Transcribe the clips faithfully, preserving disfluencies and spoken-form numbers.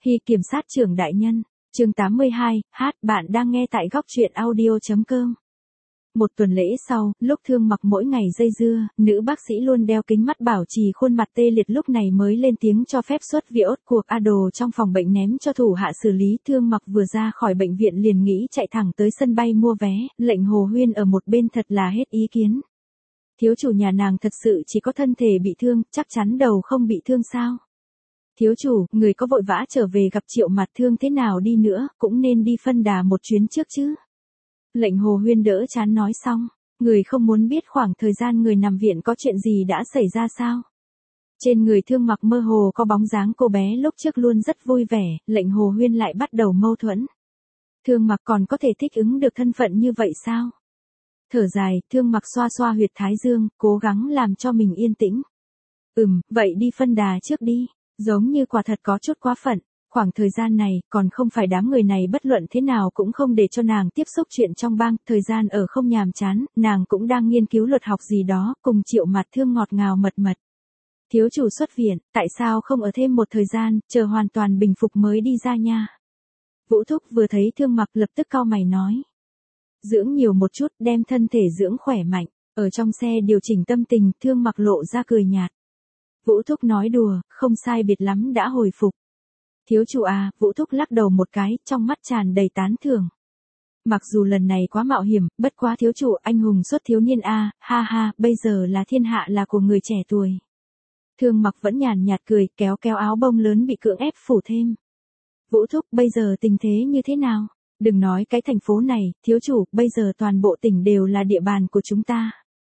Hy kiểm sát trưởng đại nhân, chương tám mươi hai, hát bạn đang nghe tại góc truyện audio.com. Một tuần lễ sau, lúc Thương Mặc mỗi ngày dây dưa, nữ bác sĩ luôn đeo kính mắt bảo trì khuôn mặt tê liệt lúc này mới lên tiếng cho phép xuất viện cuộc a đồ trong phòng bệnh ném cho thủ hạ xử lý. Thương Mặc vừa ra khỏi bệnh viện liền nghĩ chạy thẳng tới sân bay mua vé, lệnh Hồ Huyên ở một bên thật là hết ý kiến. Thiếu chủ nhà nàng thật sự chỉ có thân thể bị thương, chắc chắn đầu không bị thương sao? Thiếu chủ, người có vội vã trở về gặp Triệu Mặt Thương thế nào đi nữa, cũng nên đi phân đà một chuyến trước chứ. Lệnh Hồ Huyên đỡ chán nói xong, người không muốn biết khoảng thời gian người nằm viện có chuyện gì đã xảy ra sao? Trên người Thương Mặc mơ hồ có bóng dáng cô bé lúc trước luôn rất vui vẻ, lệnh Hồ Huyên lại bắt đầu mâu thuẫn. Thương Mặc còn có thể thích ứng được thân phận như vậy sao? Thở dài, Thương Mặc xoa xoa huyệt thái dương, cố gắng làm cho mình yên tĩnh. Ừm, vậy đi phân đà trước đi. Giống như quả thật có chút quá phận, khoảng thời gian này, còn không phải đám người này bất luận thế nào cũng không để cho nàng tiếp xúc chuyện trong bang, thời gian ở không nhàm chán, nàng cũng đang nghiên cứu luật học gì đó, cùng Triệu Mặt Thương ngọt ngào mật mật. Thiếu chủ xuất viện, tại sao không ở thêm một thời gian, chờ hoàn toàn bình phục mới đi ra nha? Vũ Thúc vừa thấy Thương Mặc lập tức cau mày nói. Dưỡng nhiều một chút, đem thân thể dưỡng khỏe mạnh, ở trong xe điều chỉnh tâm tình, Thương Mặc lộ ra cười nhạt. Vũ Thúc nói đùa, không sai biệt lắm đã hồi phục. Thiếu chủ à, Vũ Thúc lắc đầu một cái, trong mắt tràn đầy tán thưởng. Mặc dù lần này quá mạo hiểm, bất quá thiếu chủ anh hùng xuất thiếu niên a, ha ha, bây giờ là thiên hạ là của người trẻ tuổi. Thương Mặc vẫn nhàn nhạt cười, kéo kéo áo bông lớn bị cưỡng ép phủ thêm. Vũ Thúc, bây giờ tình thế như thế nào? Đừng nói cái thành phố này, thiếu chủ, bây giờ toàn bộ tỉnh đều là địa bàn của chúng ta.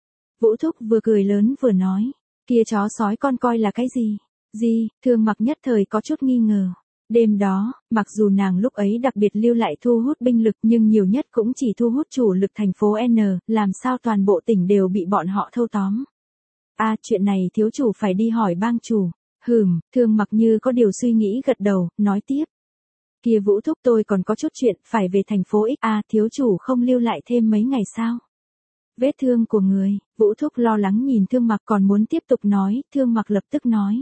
Vũ Thúc vừa cười lớn vừa nói. Kia chó sói con coi là cái gì? Gì? Thương Mặc nhất thời có chút nghi ngờ. Đêm đó, mặc dù nàng lúc ấy đặc biệt lưu lại thu hút binh lực nhưng nhiều nhất cũng chỉ thu hút chủ lực thành phố N, làm sao toàn bộ tỉnh đều bị bọn họ thâu tóm. À, chuyện này thiếu chủ phải đi hỏi bang chủ. Hừm, Thương Mặc như có điều suy nghĩ gật đầu, nói tiếp. Kia Vũ Thúc tôi còn có chút chuyện, phải về thành phố X. À, thiếu chủ không lưu lại thêm mấy ngày sao? Vết thương của người, Vũ Thúc lo lắng nhìn Thương Mặc còn muốn tiếp tục nói, Thương Mặc lập tức nói.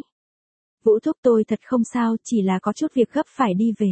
Vũ Thúc tôi thật không sao, chỉ là có chút việc gấp phải đi về.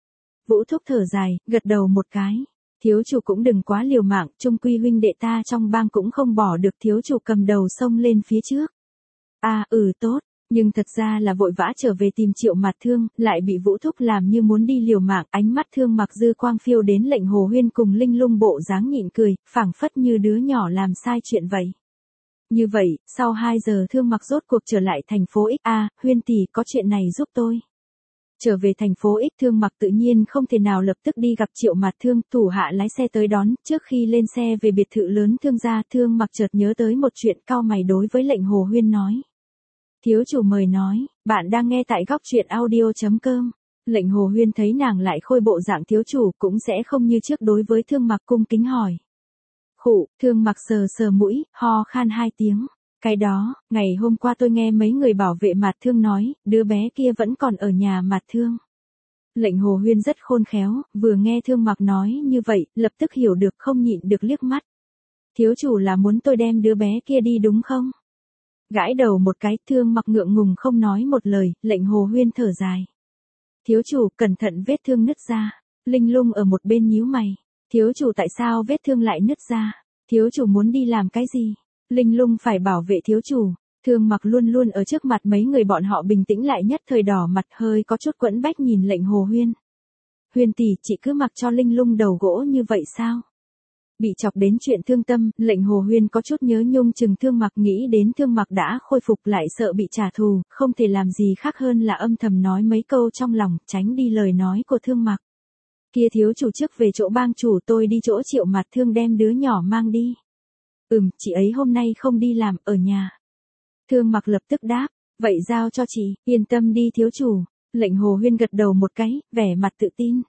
Vũ Thúc thở dài, gật đầu một cái. Thiếu chủ cũng đừng quá liều mạng, chung quy huynh đệ ta trong bang cũng không bỏ được, thiếu chủ cầm đầu xông lên phía trước. À, ừ tốt. Nhưng thật ra là vội vã trở về tìm Triệu Mặt Thương, lại bị Vũ Thúc làm như muốn đi liều mạng, ánh mắt Thương Mặc dư quang phiêu đến lệnh Hồ Huyên cùng Linh Lung bộ dáng nhịn cười, phảng phất như đứa nhỏ làm sai chuyện vậy. Như vậy, sau hai giờ Thương Mặc rốt cuộc trở lại thành phố X. A, Huyên tỷ có chuyện này giúp tôi. Trở về thành phố X, Thương Mặc tự nhiên không thể nào lập tức đi gặp Triệu Mặt Thương, thủ hạ lái xe tới đón, trước khi lên xe về biệt thự lớn Thương gia, Thương Mặc chợt nhớ tới một chuyện, cau mày đối với lệnh Hồ Huyên nói. Thiếu chủ mời nói, bạn đang nghe tại góc truyện audio.com. Lệnh Hồ Huyên thấy nàng lại khôi bộ dạng thiếu chủ cũng sẽ không như trước đối với Thương Mặc cung kính hỏi. Khụ, Thương Mặc sờ sờ mũi, ho khan hai tiếng. Cái đó, ngày hôm qua tôi nghe mấy người bảo vệ Mặt Thương nói, đứa bé kia vẫn còn ở nhà Mặt Thương. Lệnh Hồ Huyên rất khôn khéo, vừa nghe Thương Mặc nói như vậy, lập tức hiểu được không nhịn được liếc mắt. Thiếu chủ là muốn tôi đem đứa bé kia đi đúng không? Gãi đầu một cái, Thương Mặc ngượng ngùng không nói một lời, lệnh Hồ Huyên thở dài. Thiếu chủ, cẩn thận vết thương nứt ra. Linh Lung ở một bên nhíu mày. Thiếu chủ tại sao vết thương lại nứt ra? Thiếu chủ muốn đi làm cái gì? Linh Lung phải bảo vệ thiếu chủ. Thương Mặc luôn luôn ở trước mặt mấy người bọn họ bình tĩnh lại nhất thời đỏ mặt hơi có chút quẫn bách nhìn lệnh Hồ Huyên. Huyên tỷ, chị cứ mặc cho Linh Lung đầu gỗ như vậy sao? Bị chọc đến chuyện thương tâm, lệnh Hồ Huyên có chút nhớ nhung chừng Thương Mặc, nghĩ đến Thương Mặc đã khôi phục lại sợ bị trả thù, không thể làm gì khác hơn là âm thầm nói mấy câu trong lòng, tránh đi lời nói của Thương Mặc. Kia thiếu chủ trước về chỗ bang chủ, tôi đi chỗ Triệu Mặt Thương đem đứa nhỏ mang đi. Ừm, chị ấy hôm nay không đi làm, ở nhà. Thương Mặc lập tức đáp, vậy giao cho chị, yên tâm đi thiếu chủ. Lệnh Hồ Huyên gật đầu một cái, vẻ mặt tự tin.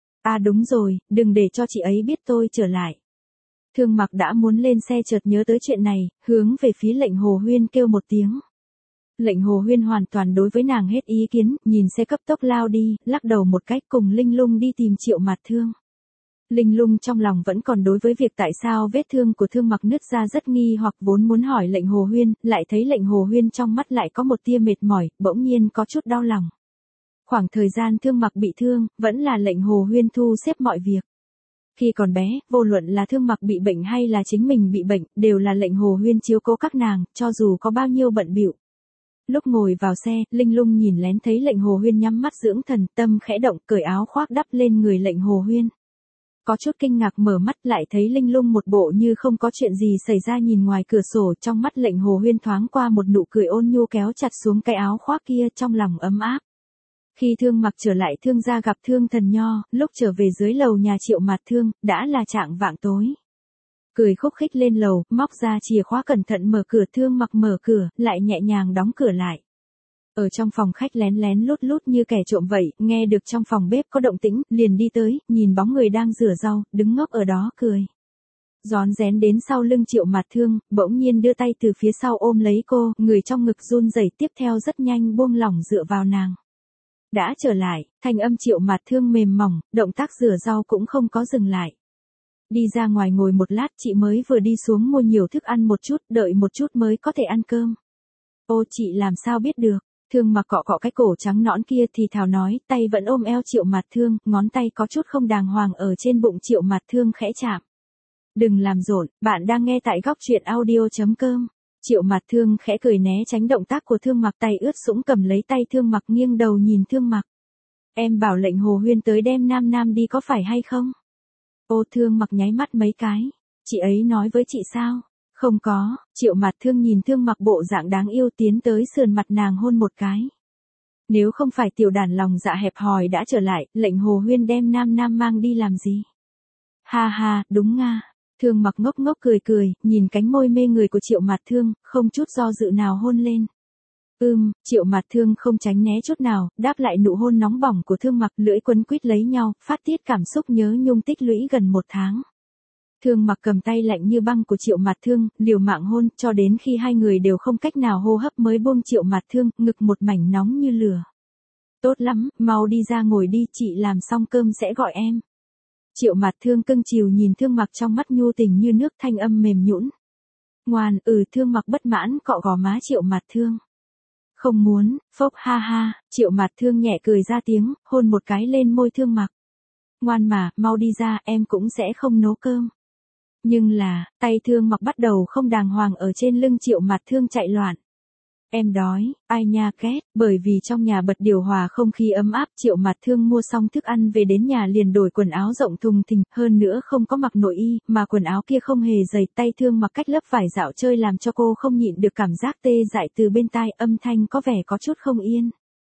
À đúng rồi, đừng để cho chị ấy biết tôi trở lại. Thương Mặc đã muốn lên xe chợt nhớ tới chuyện này, hướng về phía lệnh Hồ Huyên kêu một tiếng. Lệnh Hồ Huyên hoàn toàn đối với nàng hết ý kiến, nhìn xe cấp tốc lao đi, lắc đầu một cách cùng Linh Lung đi tìm Triệu Mặt Thương. Linh Lung trong lòng vẫn còn đối với việc tại sao vết thương của Thương Mặc nứt ra rất nghi hoặc vốn muốn hỏi lệnh Hồ Huyên, lại thấy lệnh Hồ Huyên trong mắt lại có một tia mệt mỏi, bỗng nhiên có chút đau lòng. Khoảng thời gian Thương Mặc bị thương, vẫn là lệnh Hồ Huyên thu xếp mọi việc. Khi còn bé, vô luận là Thương Mặc bị bệnh hay là chính mình bị bệnh, đều là lệnh Hồ Huyên chiếu cố các nàng, cho dù có bao nhiêu bận bịu. Lúc ngồi vào xe, Linh Lung nhìn lén thấy lệnh Hồ Huyên nhắm mắt dưỡng thần, tâm khẽ động, cởi áo khoác đắp lên người lệnh Hồ Huyên. Có chút kinh ngạc mở mắt lại thấy Linh Lung một bộ như không có chuyện gì xảy ra nhìn ngoài cửa sổ, trong mắt lệnh Hồ Huyên thoáng qua một nụ cười ôn nhu kéo chặt xuống cái áo khoác kia, trong lòng ấm áp. Khi Thương Mặc trở lại Thương gia gặp Thương Thần Nho, lúc trở về dưới lầu nhà Triệu Mạt Thương, đã là trạng vạng tối. Cười khúc khích lên lầu, móc ra chìa khóa cẩn thận mở cửa. Thương Mặc mở cửa, lại nhẹ nhàng đóng cửa lại. Ở trong phòng khách lén lén lút lút như kẻ trộm vậy, nghe được trong phòng bếp có động tĩnh, liền đi tới, nhìn bóng người đang rửa rau, đứng ngốc ở đó cười. Rón rén đến sau lưng Triệu Mạt Thương, bỗng nhiên đưa tay từ phía sau ôm lấy cô, người trong ngực run rẩy, tiếp theo rất nhanh buông lỏng dựa vào nàng. Đã trở lại, thanh âm Triệu Mạt Thương mềm mỏng, động tác rửa rau cũng không có dừng lại. Đi ra ngoài ngồi một lát, chị mới vừa đi xuống mua nhiều thức ăn một chút, đợi một chút mới có thể ăn cơm. Ô, chị làm sao biết được? Thương Mặc cọ cọ cái cổ trắng nõn kia thì thào nói, tay vẫn ôm eo Triệu Mạt Thương, ngón tay có chút không đàng hoàng ở trên bụng Triệu Mạt Thương khẽ chạm. Đừng làm rộn, bạn đang nghe tại góc truyện audio chấm com. Triệu Mạt Thương khẽ cười né tránh động tác của Thương Mặc, tay ướt sũng cầm lấy tay Thương Mặc, nghiêng đầu nhìn Thương Mặc. Em bảo lệnh Hồ Huyên tới đem Nam Nam đi có phải hay không? Ô, Thương Mặc nháy mắt mấy cái. Chị ấy nói với chị sao? Không có. Triệu Mạt Thương nhìn Thương Mặc bộ dạng đáng yêu tiến tới sườn mặt nàng hôn một cái. Nếu không phải tiểu đàn lòng dạ hẹp hòi đã trở lại, lệnh Hồ Huyên đem Nam Nam mang đi làm gì? Ha ha, đúng nga. Thương Mặc ngốc ngốc cười cười, nhìn cánh môi mê người của Triệu Mạt Thương, không chút do dự nào hôn lên. Ưm, Triệu Mạt Thương không tránh né chút nào, đáp lại nụ hôn nóng bỏng của Thương Mặc, lưỡi quấn quýt lấy nhau, phát tiết cảm xúc nhớ nhung tích lũy gần một tháng. Thương Mặc cầm tay lạnh như băng của Triệu Mạt Thương, liều mạng hôn, cho đến khi hai người đều không cách nào hô hấp mới buông Triệu Mạt Thương, ngực một mảnh nóng như lửa. Tốt lắm, mau đi ra ngồi đi, chị làm xong cơm sẽ gọi em. Triệu Mạt Thương cưng chiều nhìn Thương Mặc, trong mắt nhu tình như nước, thanh âm mềm nhũn. Ngoan, ừ. Thương Mặc bất mãn cọ gò má Triệu Mạt Thương. Không muốn, phốc ha ha. Triệu Mạt Thương nhẹ cười ra tiếng, hôn một cái lên môi Thương Mặc. Ngoan mà, mau đi ra, em cũng sẽ không nấu cơm. Nhưng là, tay Thương Mặc bắt đầu không đàng hoàng ở trên lưng Triệu Mạt Thương chạy loạn. Em đói, ai nha két, bởi vì trong nhà bật điều hòa không khí ấm áp, Triệu Mạt Thương mua xong thức ăn về đến nhà liền đổi quần áo rộng thùng thình, hơn nữa không có mặc nội y, mà quần áo kia không hề dày, tay Thương Mặc cách lớp vải dạo chơi làm cho cô không nhịn được cảm giác tê dại từ bên tai, âm thanh có vẻ có chút không yên.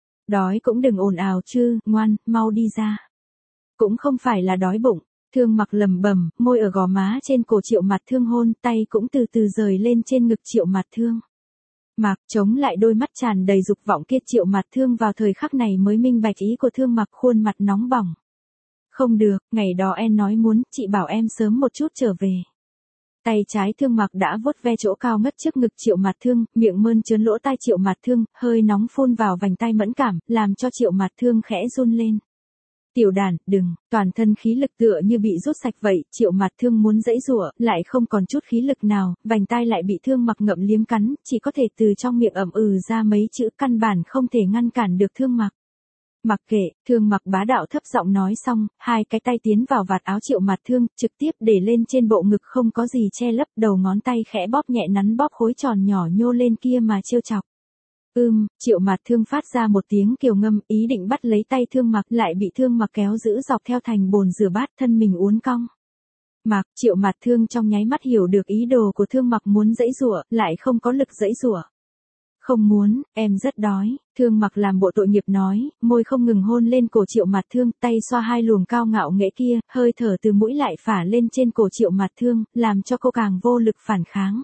Đói cũng đừng ồn ào chứ, ngoan, mau đi ra. Cũng không phải là đói bụng. Thương Mặc lầm bầm, môi ở gò má trên cổ Triệu Mạt Thương hôn, tay cũng từ từ rời lên trên ngực Triệu Mạt Thương. Mặc chống lại đôi mắt tràn đầy dục vọng kia, Triệu Mạt Thương vào thời khắc này mới minh bạch ý của Thương Mặc, khuôn mặt nóng bỏng. Không được, ngày đó em nói muốn, chị bảo em sớm một chút trở về. Tay trái Thương Mặc đã vuốt ve chỗ cao ngất trước ngực Triệu Mạt Thương, miệng mơn trớn lỗ tai Triệu Mạt Thương, hơi nóng phun vào vành tai mẫn cảm, làm cho Triệu Mạt Thương khẽ run lên. Tiểu đàn, đừng, toàn thân khí lực tựa như bị rút sạch vậy, Triệu Mạt Thương muốn giãy giụa, lại không còn chút khí lực nào, vành tai lại bị Thương Mặc ngậm liếm cắn, chỉ có thể từ trong miệng ậm ừ ra mấy chữ, căn bản không thể ngăn cản được Thương Mặc. Mặc kệ, Thương Mặc bá đạo thấp giọng nói xong, hai cái tay tiến vào vạt áo Triệu Mạt Thương, trực tiếp để lên trên bộ ngực không có gì che lấp, đầu ngón tay khẽ bóp nhẹ nắn bóp khối tròn nhỏ nhô lên kia mà trêu chọc. Ưm, Triệu Mạt Thương phát ra một tiếng kiều ngâm, ý định bắt lấy tay Thương Mặc, lại bị Thương Mặc kéo giữ dọc theo thành bồn rửa bát, thân mình uốn cong. Mặc, Triệu Mạt Thương trong nháy mắt hiểu được ý đồ của Thương Mặc, muốn giãy giụa, lại không có lực giãy giụa. Không muốn, em rất đói. Thương Mặc làm bộ tội nghiệp nói, môi không ngừng hôn lên cổ Triệu Mạt Thương, tay xoa hai luồng cao ngạo nghễ kia, hơi thở từ mũi lại phả lên trên cổ Triệu Mạt Thương, làm cho cô càng vô lực phản kháng.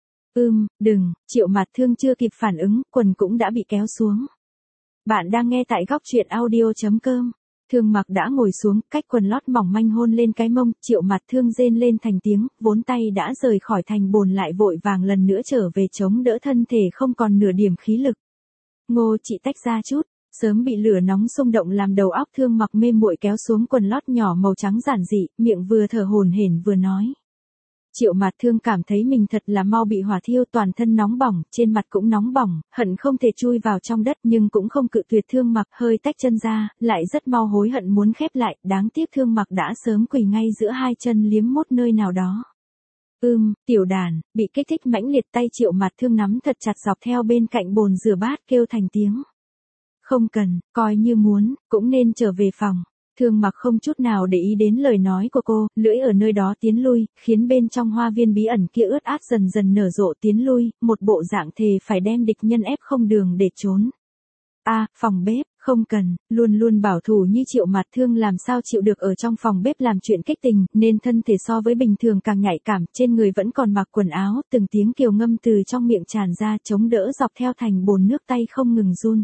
Ưm, đừng, Triệu Mạt Thương chưa kịp phản ứng, quần cũng đã bị kéo xuống. Bạn đang nghe tại góc truyện audio chấm com. Thương Mặc đã ngồi xuống, cách quần lót mỏng manh hôn lên cái mông, Triệu Mạt Thương rên lên thành tiếng, vốn tay đã rời khỏi thành bồn lại vội vàng lần nữa trở về chống đỡ thân thể không còn nửa điểm khí lực. Ngô, chị tách ra chút, sớm bị lửa nóng xung động làm đầu óc Thương Mặc mê muội kéo xuống quần lót nhỏ màu trắng giản dị, miệng vừa thở hổn hển vừa nói. Triệu Mạt Thương cảm thấy mình thật là mau bị hỏa thiêu, toàn thân nóng bỏng, trên mặt cũng nóng bỏng, hận không thể chui vào trong đất nhưng cũng không cự tuyệt Thương Mặc, hơi tách chân ra, lại rất mau hối hận muốn khép lại, đáng tiếc Thương Mặc đã sớm quỳ ngay giữa hai chân liếm mốt nơi nào đó. Ưm, tiểu đàn, bị kích thích mãnh liệt, tay Triệu Mạt Thương nắm thật chặt dọc theo bên cạnh bồn rửa bát, kêu thành tiếng. Không cần, coi như muốn, cũng nên trở về phòng. Thương Mặc không chút nào để ý đến lời nói của cô, lưỡi ở nơi đó tiến lui, khiến bên trong hoa viên bí ẩn kia ướt át dần dần nở rộ tiến lui, một bộ dạng thề phải đem địch nhân ép không đường để trốn. A, à, phòng bếp, không cần, luôn luôn bảo thủ như Triệu Mạt Thương làm sao chịu được ở trong phòng bếp làm chuyện kích tình, nên thân thể so với bình thường càng nhạy cảm, trên người vẫn còn mặc quần áo, từng tiếng kiều ngâm từ trong miệng tràn ra chống đỡ dọc theo thành bồn nước, tay không ngừng run.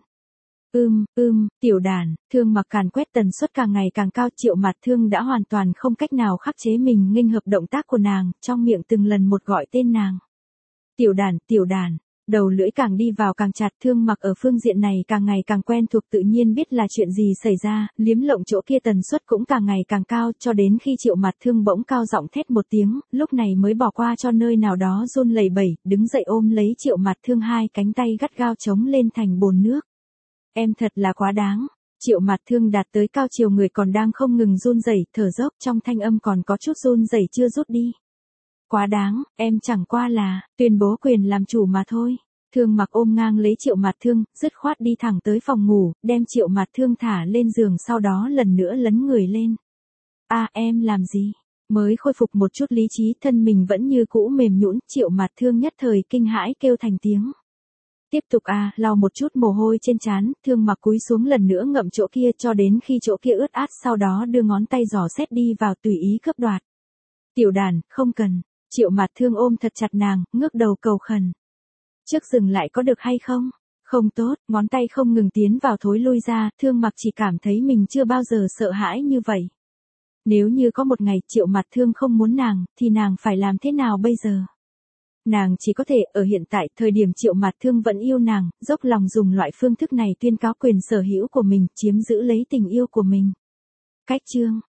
Ưm, ưm, tiểu đàn, Thương Mặc càn quét tần suất càng ngày càng cao, Triệu Mạt Thương đã hoàn toàn không cách nào khắc chế mình, nghênh hợp động tác của nàng, trong miệng từng lần một gọi tên nàng. Tiểu đàn, tiểu đàn, đầu lưỡi càng đi vào càng chặt, Thương Mặc ở phương diện này càng ngày càng quen thuộc, tự nhiên biết là chuyện gì xảy ra, liếm lộng chỗ kia tần suất cũng càng ngày càng cao, cho đến khi Triệu Mạt Thương bỗng cao giọng thét một tiếng, lúc này mới bỏ qua cho nơi nào đó run lẩy bẩy, đứng dậy ôm lấy Triệu Mạt Thương, hai cánh tay gắt gao chống lên thành bồn nước. Em thật là quá đáng. Triệu Mạt Thương đạt tới cao chiều, người còn đang không ngừng run rẩy, thở dốc, trong thanh âm còn có chút run rẩy chưa rút đi. Quá đáng, em chẳng qua là tuyên bố quyền làm chủ mà thôi. Thương Mặc ôm ngang lấy Triệu Mạt Thương, dứt khoát đi thẳng tới phòng ngủ, đem Triệu Mạt Thương thả lên giường, sau đó lần nữa lấn người lên. A, à, em làm gì? Mới khôi phục một chút lý trí, thân mình vẫn như cũ mềm nhũn, Triệu Mạt Thương nhất thời kinh hãi kêu thành tiếng. Tiếp tục à, lau một chút mồ hôi trên trán, Thương Mặc cúi xuống lần nữa ngậm chỗ kia cho đến khi chỗ kia ướt át, sau đó đưa ngón tay giỏ xét đi vào tùy ý cướp đoạt. Tiểu đàn, không cần. Triệu Mạt Thương ôm thật chặt nàng, ngước đầu cầu khẩn. Trước dừng lại có được hay không? Không tốt, ngón tay không ngừng tiến vào thối lui ra, Thương Mặc chỉ cảm thấy mình chưa bao giờ sợ hãi như vậy. Nếu như có một ngày Triệu Mạt Thương không muốn nàng, thì nàng phải làm thế nào bây giờ? Nàng chỉ có thể ở hiện tại, thời điểm Triệu Mạt Thương vẫn yêu nàng, dốc lòng dùng loại phương thức này tuyên cáo quyền sở hữu của mình, chiếm giữ lấy tình yêu của mình. Cách chương